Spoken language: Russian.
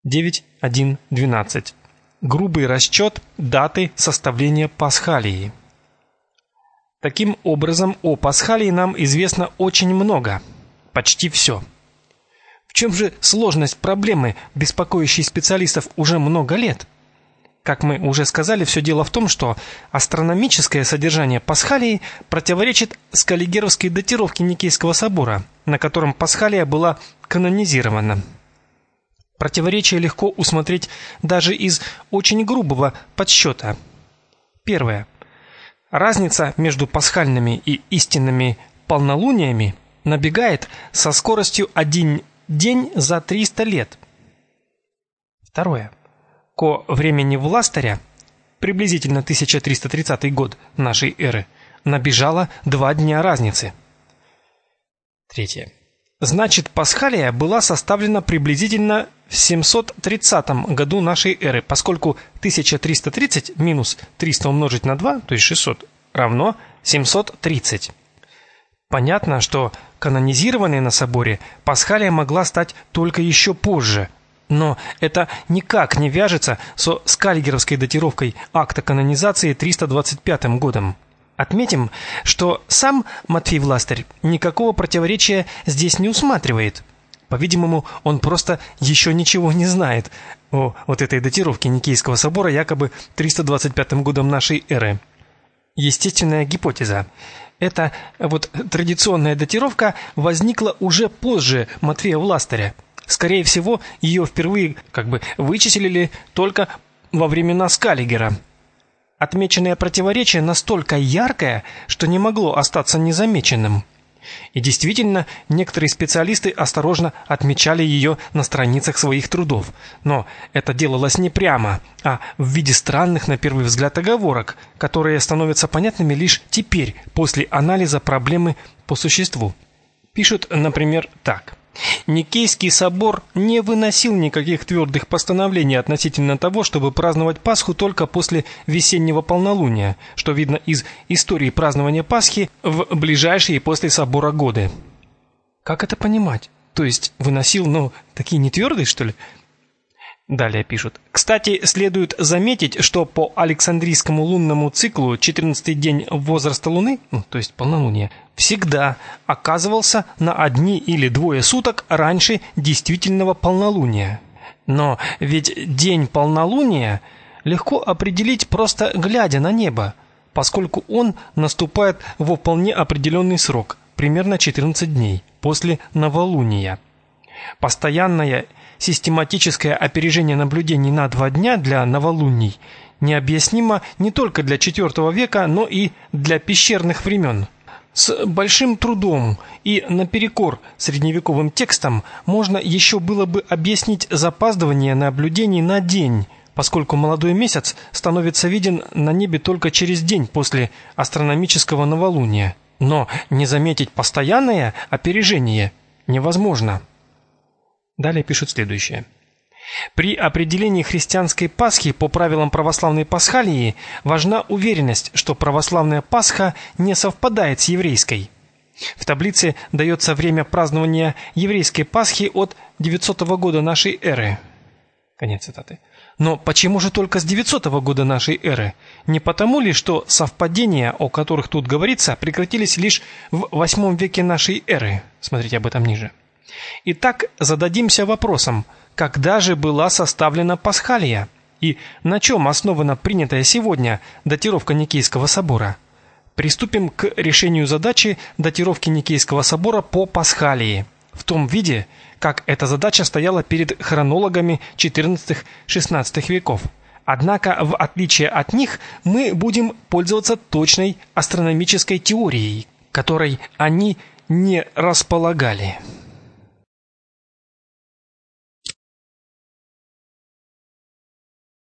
9.1.12. Грубый расчет даты составления Пасхалии. Таким образом, о Пасхалии нам известно очень много, почти все. В чем же сложность проблемы, беспокоящей специалистов уже много лет? Как мы уже сказали, все дело в том, что астрономическое содержание Пасхалии противоречит скаллигеровской датировке Никейского собора, на котором Пасхалия была канонизирована. Противоречие легко усмотреть даже из очень грубого подсчета. Первое. Разница между пасхальными и истинными полнолуниями набегает со скоростью 1 день за 300 лет. Второе. Ко времени Властаря, приблизительно 1330 год нашей эры, набежало 2 дня разницы. Третье. Значит, Пасхалия была составлена приблизительно в 730 году нашей эры, поскольку 1330 минус 300 умножить на 2, то есть 600, равно 730. Понятно, что канонизированной на соборе Пасхалия могла стать только еще позже, но это никак не вяжется со скаллигеровской датировкой акта канонизации 325 годом. Отметим, что сам Матфей Властарь никакого противоречия здесь не усматривает. По-видимому, он просто еще ничего не знает о вот этой датировке Никейского собора якобы 325 годом нашей эры. Естественная гипотеза. Эта вот традиционная датировка возникла уже позже Матфея Властаря. Скорее всего, ее впервые вычислили только во времена Скаллигера. Отмеченное противоречие настолько яркое, что не могло остаться незамеченным. И действительно, некоторые специалисты осторожно отмечали ее на страницах своих трудов. Но это делалось не прямо, а в виде странных на первый взгляд оговорок, которые становятся понятными лишь теперь, после анализа проблемы по существу. Пишут, например, так. Никейский собор не выносил никаких твердых постановлений относительно того, чтобы праздновать Пасху только после весеннего полнолуния, что видно из истории празднования Пасхи в ближайшие после собора годы. Как это понимать? То есть выносил, такие не твердые, что ли? Далее пишут. Кстати, следует заметить, что по Александрийскому лунному циклу 14-й день возраста Луны, то есть полнолуния, всегда оказывался на 1 или 2 суток раньше действительного полнолуния. Но ведь день полнолуния легко определить просто глядя на небо, поскольку он наступает во вполне определенный срок, примерно 14 дней после новолуния. Постоянное систематическое опережение наблюдений на 2 дня для новолуний необъяснимо не только для IV века, но и для пещерных времен. С большим трудом и наперекор средневековым текстам можно еще было бы объяснить запаздывание наблюдений на день, поскольку молодой месяц становится виден на небе только через день после астрономического новолуния. Но не заметить постоянное опережение невозможно. Далее пишут следующее. При определении христианской Пасхи по правилам православной Пасхалии важна уверенность, что православная Пасха не совпадает с еврейской. В таблице дается время празднования еврейской Пасхи от 900 года нашей эры. Конец цитаты. Но почему же только с 900 года нашей эры? Не потому ли, что совпадения, о которых тут говорится, прекратились лишь в 8 веке нашей эры? Смотрите об этом ниже. Итак, зададимся вопросом, когда же была составлена Пасхалия и на чем основана принятая сегодня датировка Никейского собора? Приступим к решению задачи датировки Никейского собора по Пасхалии в том виде, как эта задача стояла перед хронологами XIV-XVI веков. Однако, в отличие от них, мы будем пользоваться точной астрономической теорией, которой они не располагали.